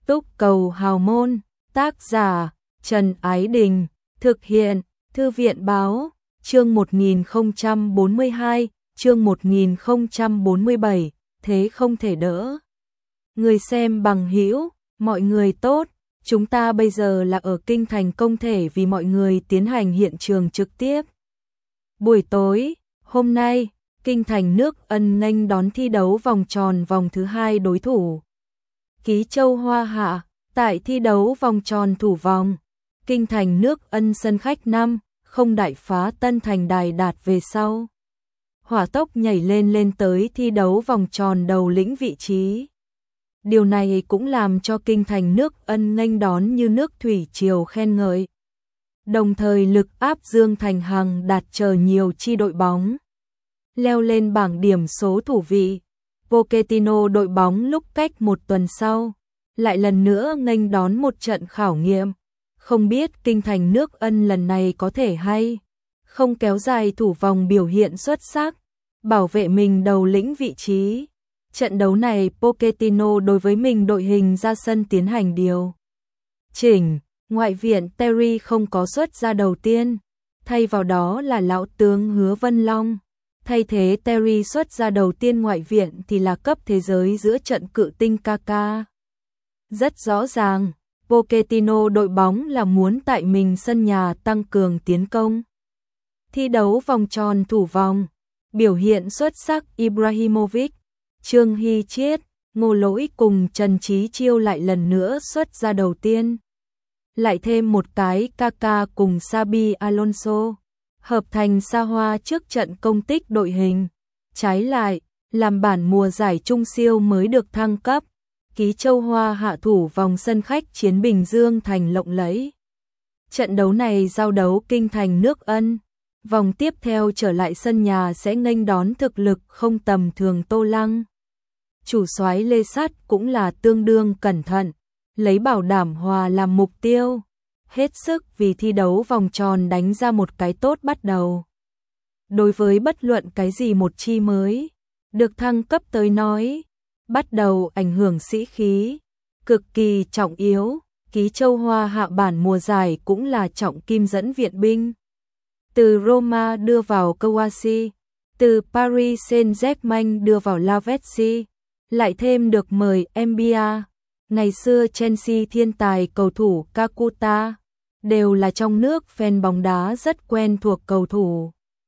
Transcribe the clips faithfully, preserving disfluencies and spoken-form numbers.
Túc Cầu Hào Môn, tác giả Trần Ái Đình, thực hiện Thư viện Báo, chương một nghìn không trăm bốn mươi hai, chương một nghìn không trăm bốn mươi bảy, thế không thể đỡ. Người xem bằng hữu, mọi người tốt, chúng ta bây giờ là ở Kinh Thành Công thể vì mọi người tiến hành hiện trường trực tiếp. Buổi tối, hôm nay, Kinh Thành Nước Ân nghênh đón thi đấu vòng tròn vòng thứ hai đối thủ. Ký Châu Hoa Hạ, tại thi đấu vòng tròn thủ vòng, Kinh Thành Nước Ân sân khách năm, không đại phá Tân Thành Đài Đạt về sau. Hỏa tốc nhảy lên lên tới thi đấu vòng tròn đầu lĩnh vị trí. Điều này cũng làm cho Kinh Thành Nước Ân nghênh đón như nước thủy triều khen ngợi. Đồng thời lực áp Dương Thành Hằng đạt chờ nhiều chi đội bóng. Leo lên bảng điểm số thủ vị, Pochettino đội bóng lúc cách một tuần sau, lại lần nữa nghênh đón một trận khảo nghiệm. Không biết Kinh Thành Nước Ân lần này có thể hay không kéo dài thủ vòng biểu hiện xuất sắc, bảo vệ mình đầu lĩnh vị trí. Trận đấu này Pochettino đối với mình đội hình ra sân tiến hành điều chỉnh, ngoại viện Terry không có xuất ra đầu tiên, thay vào đó là lão tướng Hứa Vân Long. Thay thế Terry xuất ra đầu tiên ngoại viện thì là cấp thế giới giữa trận cự tinh Kaká. Rất rõ ràng, Pochettino đội bóng là muốn tại mình sân nhà tăng cường tiến công. Thi đấu vòng tròn thủ vòng, biểu hiện xuất sắc Ibrahimovic, Trương Hy Chiết, Ngô Lỗi cùng Trần Chí Chiêu lại lần nữa xuất ra đầu tiên. Lại thêm một cái Kaká cùng Xabi Alonso, hợp thành xa hoa trước trận công tích đội hình. Trái lại, làm bản mùa giải trung siêu mới được thăng cấp, Ký Châu Hoa hạ thủ vòng sân khách chiến Bình Dương thành lộng lẫy. Trận đấu này giao đấu Kinh Thành Nước Ân, vòng tiếp theo trở lại sân nhà sẽ nghênh đón thực lực không tầm thường Tô Lăng. Chủ soái Lê Sắt cũng là tương đương cẩn thận, lấy bảo đảm hòa làm mục tiêu, hết sức vì thi đấu vòng tròn đánh ra một cái tốt bắt đầu. Đối với bất luận cái gì một chi mới được thăng cấp tới nói, bắt đầu ảnh hưởng sĩ khí, cực kỳ trọng yếu. Ký Châu Hoa hạ bản mùa giải cũng là trọng kim dẫn viện binh. Từ Roma đưa vào Kouassi, từ Paris Saint-Germain đưa vào Lavezzi, lại thêm được mời Mbia, ngày xưa Chelsea thiên tài cầu thủ Kakuta, đều là trong nước fan bóng đá rất quen thuộc cầu thủ.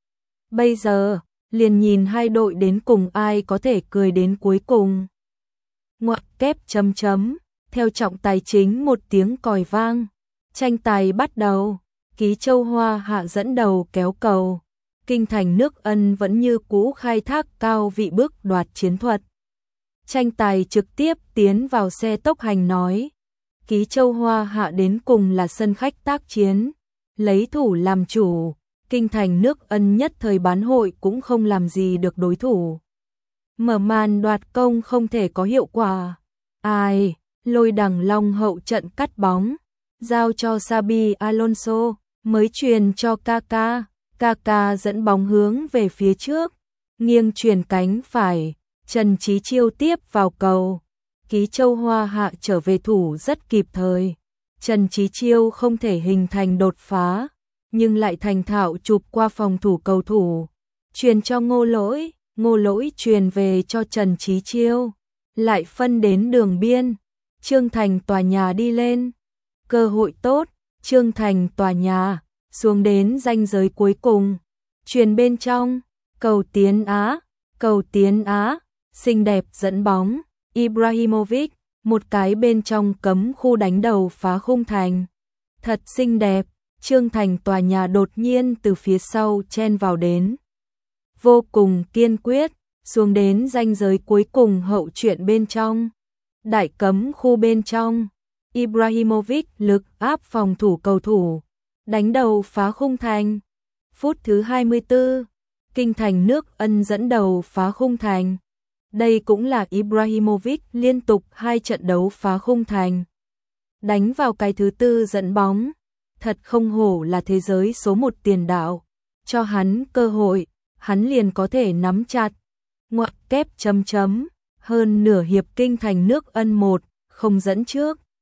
Bây giờ, liền nhìn hai đội đến cùng ai có thể cười đến cuối cùng. Ngoặc kép chấm chấm, theo trọng tài chính một tiếng còi vang, tranh tài bắt đầu. Ký Châu Hoa hạ dẫn đầu kéo cầu, Kinh Thành Nước Ân vẫn như cũ khai thác cao vị bước đoạt chiến thuật. Tranh tài trực tiếp tiến vào xe tốc hành nói, Ký Châu Hoa hạ đến cùng là sân khách tác chiến, lấy thủ làm chủ, Kinh Thành Nước Ân nhất thời bán hội cũng không làm gì được đối thủ. Mở màn đoạt công không thể có hiệu quả. Ai, Lôi Đằng Long hậu trận cắt bóng, giao cho Xabi Alonso, mới truyền cho Kaká, Kaká dẫn bóng hướng về phía trước, nghiêng truyền cánh phải, Trần Chí Chiêu tiếp vào cầu. Ký Châu Hoa hạ trở về thủ rất kịp thời. Trần Chí Chiêu không thể hình thành đột phá, nhưng lại thành thạo chụp qua phòng thủ cầu thủ, truyền cho Ngô Lỗi, Ngô Lỗi truyền về cho Trần Chí Chiêu, lại phân đến đường biên, Trương Thành tòa nhà đi lên. Cơ hội tốt, Trương Thành tòa nhà, xuống đến ranh giới cuối cùng, truyền bên trong, cầu tiến Á, cầu tiến Á, xinh đẹp dẫn bóng, Ibrahimovic, một cái bên trong cấm khu đánh đầu phá khung thành. Thật xinh đẹp, Trương Thành tòa nhà đột nhiên từ phía sau chen vào đến. Vô cùng kiên quyết, xuống đến ranh giới cuối cùng hậu chuyện bên trong. Đại cấm khu bên trong, Ibrahimovic lực áp phòng thủ cầu thủ, đánh đầu phá khung thành. Phút thứ hai mươi tư, Kinh Thành Nước Ân dẫn đầu phá khung thành. Đây cũng là Ibrahimovic liên tục hai trận đấu phá khung thành. Đánh vào cái thứ tư dẫn bóng, thật không hổ là thế giới số một tiền đạo. Cho hắn cơ hội, hắn liền có thể nắm chặt. Ngoặc kép chấm chấm, hơn nửa hiệp Kinh Thành Nước Ân một, không dẫn trước.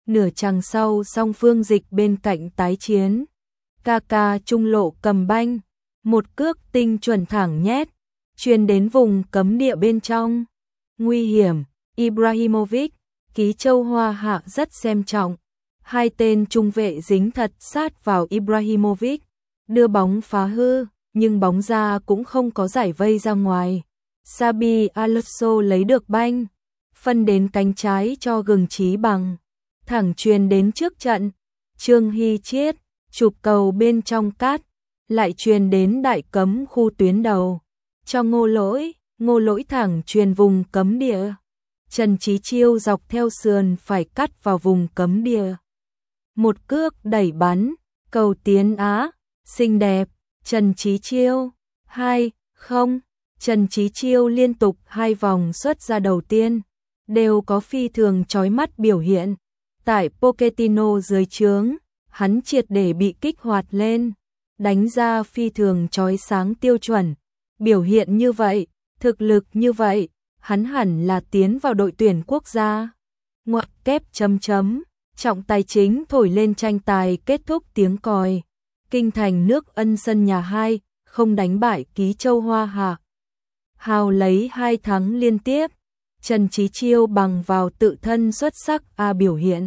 Nửa chặng sau song phương dịch bên cạnh tái chiến. Kaka trung lộ cầm banh, một cước tinh chuẩn thẳng nhét, truyền đến vùng cấm địa bên trong. Nguy hiểm, Ibrahimovic, Ký Châu Hoa Hạ rất xem trọng. Hai tên trung vệ dính thật sát vào Ibrahimovic, đưa bóng phá hư, nhưng bóng ra cũng không có giải vây ra ngoài. Xabi Alonso lấy được banh, phân đến cánh trái cho Gừng Chí Bằng, thẳng truyền đến trước trận. Trương Hy Chiết chụp cầu bên trong cát, lại truyền đến đại cấm khu tuyến đầu cho Ngô Lỗi, Ngô Lỗi thẳng truyền vùng cấm địa. Trần Chí Chiêu dọc theo sườn phải cắt vào vùng cấm địa. Một cước đẩy bắn, cầu tiến Á, xinh đẹp. Trần Chí Chiêu, hai không. Trần Chí Chiêu liên tục hai vòng xuất ra đầu tiên, đều có phi thường chói mắt biểu hiện. Tại Pochettino dưới trướng, hắn triệt để bị kích hoạt lên, đánh ra phi thường chói sáng tiêu chuẩn. Biểu hiện như vậy, thực lực như vậy, hắn hẳn là tiến vào đội tuyển quốc gia. Ngoặc kép chấm chấm, trọng tài chính thổi lên tranh tài kết thúc tiếng còi. Kinh Thành Nước Ân sân nhà hai không đánh bại Ký Châu Hoa Hạ. Hào lấy hai thắng liên tiếp. Trần Chí Chiêu bằng vào tự thân xuất sắc A biểu hiện,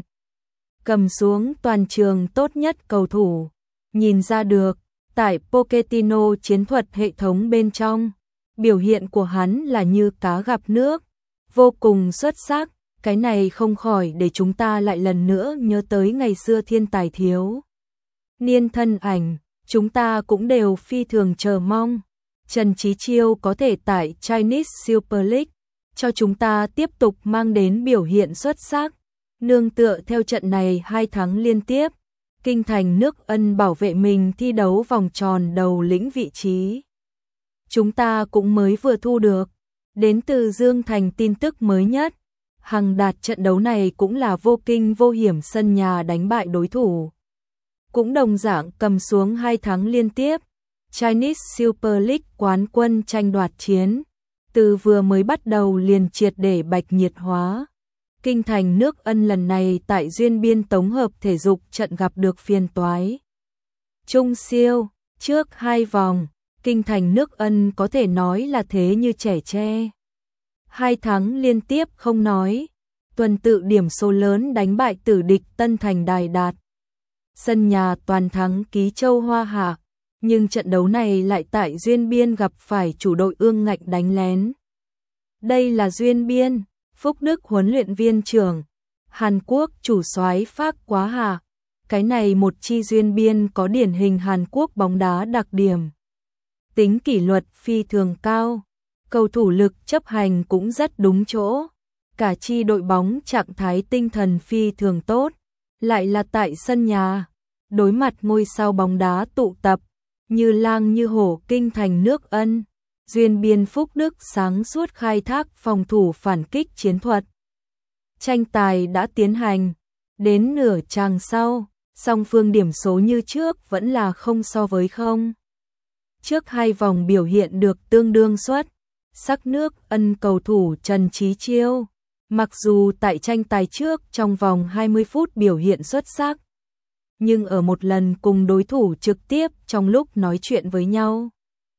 cầm xuống toàn trường tốt nhất cầu thủ. Nhìn ra được, tại Pochettino chiến thuật hệ thống bên trong, biểu hiện của hắn là như cá gặp nước, vô cùng xuất sắc. Cái này không khỏi để chúng ta lại lần nữa nhớ tới ngày xưa thiên tài thiếu niên thân ảnh, chúng ta cũng đều phi thường chờ mong. Trần Chí Chiêu có thể tại Chinese Super League cho chúng ta tiếp tục mang đến biểu hiện xuất sắc. Nương tựa theo trận này hai tháng liên tiếp, Kinh Thành Nước Ân bảo vệ mình thi đấu vòng tròn đầu lĩnh vị trí. Chúng ta cũng mới vừa thu được đến từ Dương Thành tin tức mới nhất. Hằng Đạt trận đấu này cũng là vô kinh vô hiểm sân nhà đánh bại đối thủ, cũng đồng dạng cầm xuống hai tháng liên tiếp. Chinese Super League quán quân tranh đoạt chiến, từ vừa mới bắt đầu liền triệt để bạch nhiệt hóa. Kinh Thành Nước Ân lần này tại Duyên Biên tổng hợp thể dục trận gặp được phiền toái. Trung siêu, trước hai vòng, Kinh Thành Nước Ân có thể nói là thế như trẻ tre. Hai tháng liên tiếp không nói, tuần tự điểm số lớn đánh bại tử địch Tân Thành Đài Đạt. Sân nhà toàn thắng Ký Châu Hoa Hạ, nhưng trận đấu này lại tại Duyên Biên gặp phải chủ đội ương ngạnh đánh lén. Đây là Duyên Biên, Phúc Đức huấn luyện viên trưởng, Hàn Quốc chủ soái Phác Quá Hà. Cái này một chi Duyên Biên có điển hình Hàn Quốc bóng đá đặc điểm. Tính kỷ luật phi thường cao, cầu thủ lực chấp hành cũng rất đúng chỗ. Cả chi đội bóng trạng thái tinh thần phi thường tốt, lại là tại sân nhà, đối mặt ngôi sao bóng đá tụ tập, như lang như hổ Kinh Thành Nước Ân. Duyên Biên Phúc Đức sáng suốt khai thác phòng thủ phản kích chiến thuật. Tranh tài đã tiến hành, đến nửa chàng sau, song phương điểm số như trước vẫn là không so với không. Trước hai vòng biểu hiện được tương đương xuất sắc nước Ân cầu thủ Trần Chí Chiêu, mặc dù tại tranh tài trước trong vòng hai mươi phút biểu hiện xuất sắc, nhưng ở một lần cùng đối thủ trực tiếp trong lúc nói chuyện với nhau,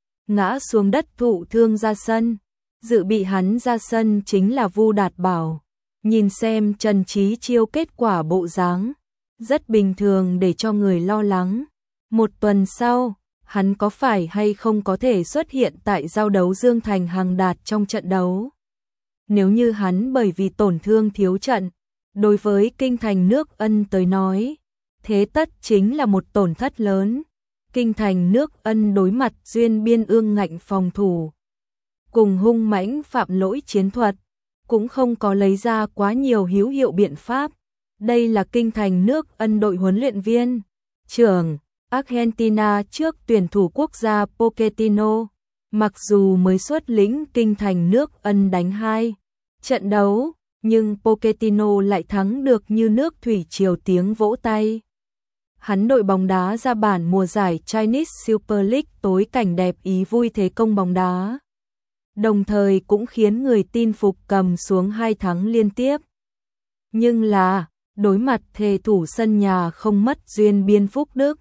ngã xuống đất thụ thương ra sân. Dự bị hắn ra sân chính là Vu Đạt Bảo. Nhìn xem Trần Chí Chiêu kết quả bộ dáng, rất bình thường để cho người lo lắng. Một tuần sau, hắn có phải hay không có thể xuất hiện tại giao đấu Dương Thành Hằng Đạt trong trận đấu? Nếu như hắn bởi vì tổn thương thiếu trận, đối với Kinh Thành Nước Ân tới nói, thế tất chính là một tổn thất lớn. Kinh Thành Nước Ân đối mặt Duyên Biên ương ngạnh phòng thủ, cùng hung mãnh phạm lỗi chiến thuật, cũng không có lấy ra quá nhiều hữu hiệu biện pháp. Đây là Kinh Thành Nước Ân đội huấn luyện viên trưởng Argentina trước tuyển thủ quốc gia Pochettino, mặc dù mới xuất lĩnh Kinh Thành Nước Ân đánh hai trận đấu, nhưng Pochettino lại thắng được như nước thủy triều tiếng vỗ tay. Hắn đội bóng đá ra bản mùa giải Chinese Super League tối cảnh đẹp ý vui thế công bóng đá, đồng thời cũng khiến người tin phục cầm xuống hai thắng liên tiếp. Nhưng là, đối mặt thề thủ sân nhà không mất duyên biên Phúc Đức.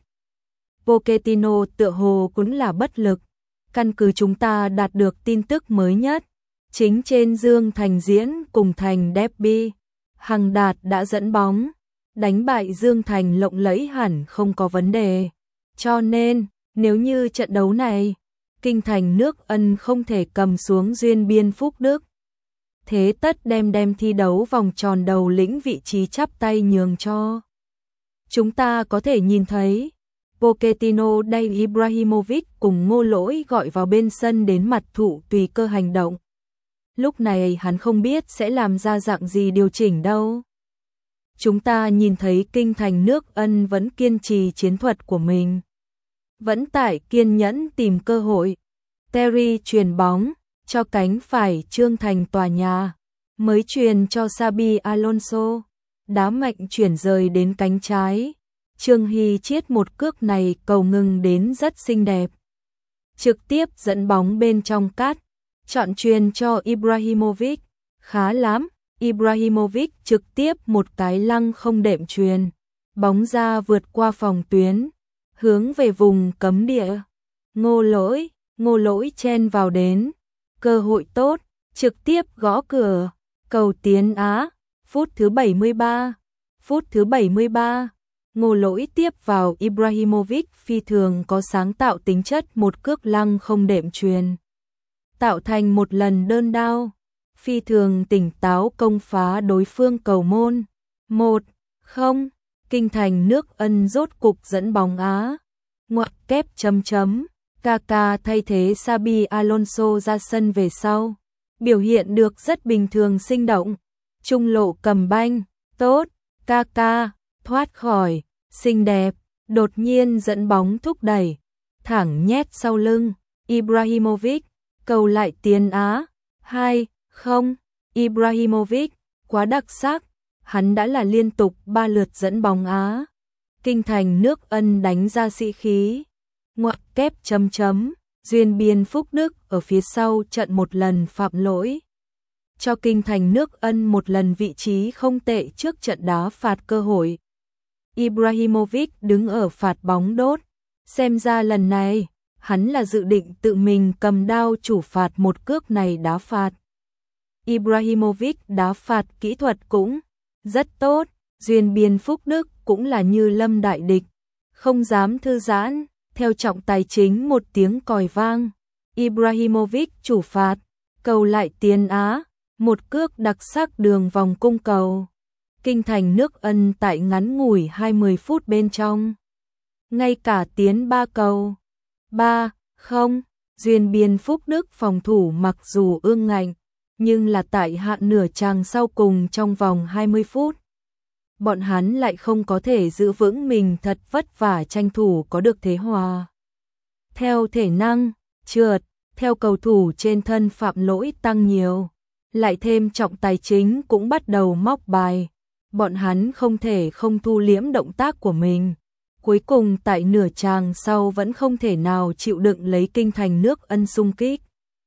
Pochettino tựa hồ cũng là bất lực. Căn cứ chúng ta đạt được tin tức mới nhất, chính trên Dương Thành diễn cùng thành derby, Hằng Đạt đã dẫn bóng, đánh bại Dương Thành lộng lẫy hẳn không có vấn đề. Cho nên, nếu như trận đấu này, kinh thành nước Ân không thể cầm xuống duyên biên Phúc Đức, thế tất đem đem thi đấu vòng tròn đầu lĩnh vị trí chắp tay nhường cho. Chúng ta có thể nhìn thấy, Pochettino đem Ibrahimovic cùng Ngô Lỗi gọi vào bên sân đến mặt thủ tùy cơ hành động. Lúc này hắn không biết sẽ làm ra dạng gì điều chỉnh đâu. Chúng ta nhìn thấy kinh thành nước Ân vẫn kiên trì chiến thuật của mình, vẫn tại kiên nhẫn tìm cơ hội. Terry truyền bóng cho cánh phải Trương Thành tòa nhà, mới truyền cho Xabi Alonso, đá mạnh chuyển rời đến cánh trái. Trương Hy chiết một cước này cầu ngừng đến rất xinh đẹp, trực tiếp dẫn bóng bên trong cắt, chọn truyền cho Ibrahimovic, khá lắm. Ibrahimovic trực tiếp một cái lăng không đệm truyền, bóng ra vượt qua phòng tuyến, hướng về vùng cấm địa. Ngô Lỗi, Ngô Lỗi chen vào đến, cơ hội tốt, trực tiếp gõ cửa, cầu tiến Á. Phút thứ bảy mươi ba, phút thứ bảy mươi ba, Ngô Lỗi tiếp vào Ibrahimovic phi thường có sáng tạo tính chất một cước lăng không đệm truyền, tạo thành một lần đơn đao, phi thường tỉnh táo công phá đối phương cầu môn. Một không, kinh thành nước Ân rốt cục dẫn bóng Á. Ngoặc kép chấm chấm, Kaka thay thế Xabi Alonso ra sân về sau, biểu hiện được rất bình thường sinh động. Trung lộ cầm banh, tốt, Kaka, thoát khỏi, xinh đẹp, đột nhiên dẫn bóng thúc đẩy, thẳng nhét sau lưng, Ibrahimovic, cầu lại tiến Á. Hai không, Ibrahimovic, quá đặc sắc, hắn đã là liên tục ba lượt dẫn bóng Á. Kinh thành nước Ân đánh ra sĩ khí. Ngoặc kép chấm chấm, duyên biên Phúc Đức ở phía sau trận một lần phạm lỗi, cho kinh thành nước Ân một lần vị trí không tệ trước trận đá phạt cơ hội. Ibrahimovic đứng ở phạt bóng đốt, xem ra lần này, hắn là dự định tự mình cầm đao chủ phạt một cước này đá phạt. Ibrahimovic đá phạt kỹ thuật cũng rất tốt, duyên biên Phúc Đức cũng là như lâm đại địch, không dám thư giãn, theo trọng tài chính một tiếng còi vang. Ibrahimovic chủ phạt, cầu lại tiến Á, một cước đặc sắc đường vòng cung cầu. Kinh thành nước Ân tại ngắn ngủi hai mươi phút bên trong, ngay cả tiến ba cầu. Ba không, duyên biên Phúc Đức phòng thủ mặc dù ương ngạnh, nhưng là tại hạn nửa chàng sau cùng trong vòng hai mươi phút. Bọn hắn lại không có thể giữ vững mình, thật vất vả tranh thủ có được thế hòa. Theo thể năng, trượt, theo cầu thủ trên thân phạm lỗi tăng nhiều, lại thêm trọng tài chính cũng bắt đầu móc bài. Bọn hắn không thể không thu liễm động tác của mình. Cuối cùng tại nửa chàng sau vẫn không thể nào chịu đựng lấy kinh thành nước Ân xung kích.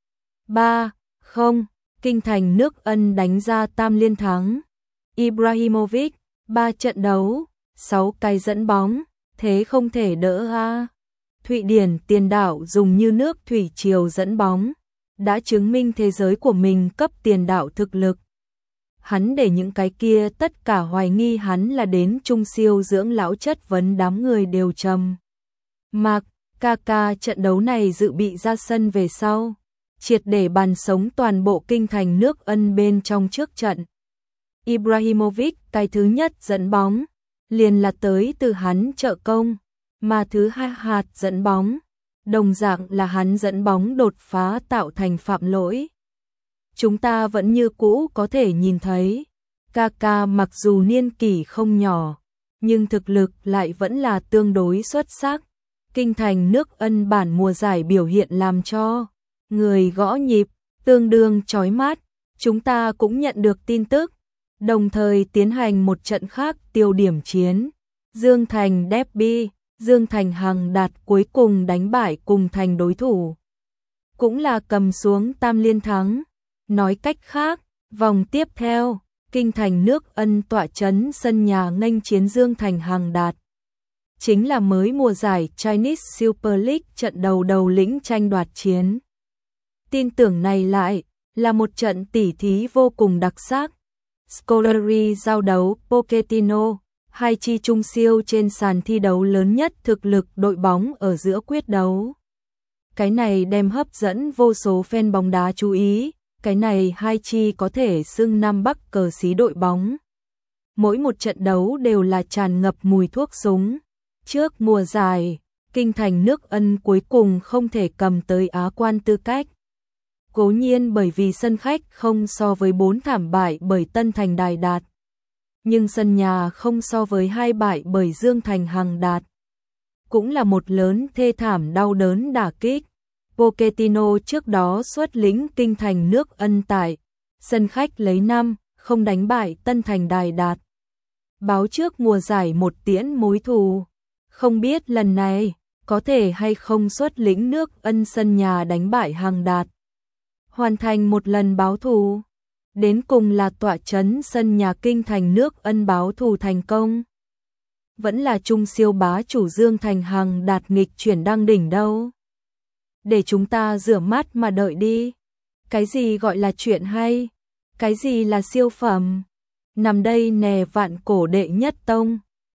Ba không, kinh thành nước Ân đánh ra tam liên thắng. Ibrahimovic, ba trận đấu, sáu cái dẫn bóng, thế không thể đỡ a. Thụy Điển tiền đạo dùng như nước thủy triều dẫn bóng, đã chứng minh thế giới của mình cấp tiền đạo thực lực. Hắn để những cái kia tất cả hoài nghi hắn là đến trung siêu dưỡng lão chất vấn đám người đều trầm mặc. Kaka trận đấu này dự bị ra sân về sau, triệt để bàn sống toàn bộ kinh thành nước Ân bên trong trước trận. Ibrahimovic cái thứ nhất dẫn bóng, liền là tới từ hắn trợ công, mà thứ hai hạt dẫn bóng, đồng dạng là hắn dẫn bóng đột phá tạo thành phạm lỗi. Chúng ta vẫn như cũ có thể nhìn thấy, Kaka mặc dù niên kỷ không nhỏ, nhưng thực lực lại vẫn là tương đối xuất sắc. Kinh thành nước Ân bản mùa giải biểu hiện làm cho người gõ nhịp, tương đương chói mắt. Chúng ta cũng nhận được tin tức, đồng thời tiến hành một trận khác tiêu điểm chiến. Dương Thành derby, Dương Thành Hằng Đạt cuối cùng đánh bại cùng thành đối thủ, cũng là cầm xuống tam liên thắng. Nói cách khác, vòng tiếp theo, kinh thành nước Ân tọa trấn sân nhà nghênh chiến Dương Thành Hằng Đạt. Chính là mới mùa giải Chinese Super League trận đầu đầu lĩnh tranh đoạt chiến. Tin tưởng này lại là một trận tỉ thí vô cùng đặc sắc. Scolari giao đấu Pochettino, hai chi trung siêu trên sàn thi đấu lớn nhất thực lực đội bóng ở giữa quyết đấu. Cái này đem hấp dẫn vô số fan bóng đá chú ý, cái này hai chi có thể xưng Nam Bắc cờ xí đội bóng. Mỗi một trận đấu đều là tràn ngập mùi thuốc súng. Trước mùa giải, kinh thành nước Ân cuối cùng không thể cầm tới Á quan tư cách. Cố nhiên bởi vì sân khách không so với bốn thảm bại bởi Tân Thành Đài Đạt. Nhưng sân nhà không so với hai bại bởi Dương Thành Hằng Đạt. Cũng là một lớn thê thảm đau đớn đả kích. Pochettino trước đó xuất lĩnh kinh thành nước Ân tại sân khách lấy năm không đánh bại Tân Thành Đài Đạt. Báo trước mùa giải một tiễn mối thù. Không biết lần này có thể hay không xuất lĩnh nước Ân sân nhà đánh bại Hằng Đạt. Hoàn thành một lần báo thù. Đến cùng là tọa trấn sân nhà kinh thành nước Ân báo thù thành công. Vẫn là trung siêu bá chủ Dương Thành Hằng Đạt nghịch chuyển đăng đỉnh đâu. Để chúng ta rửa mắt mà đợi đi. Cái gì gọi là chuyện hay? Cái gì là siêu phẩm? Nằm đây nè vạn cổ đệ nhất tông.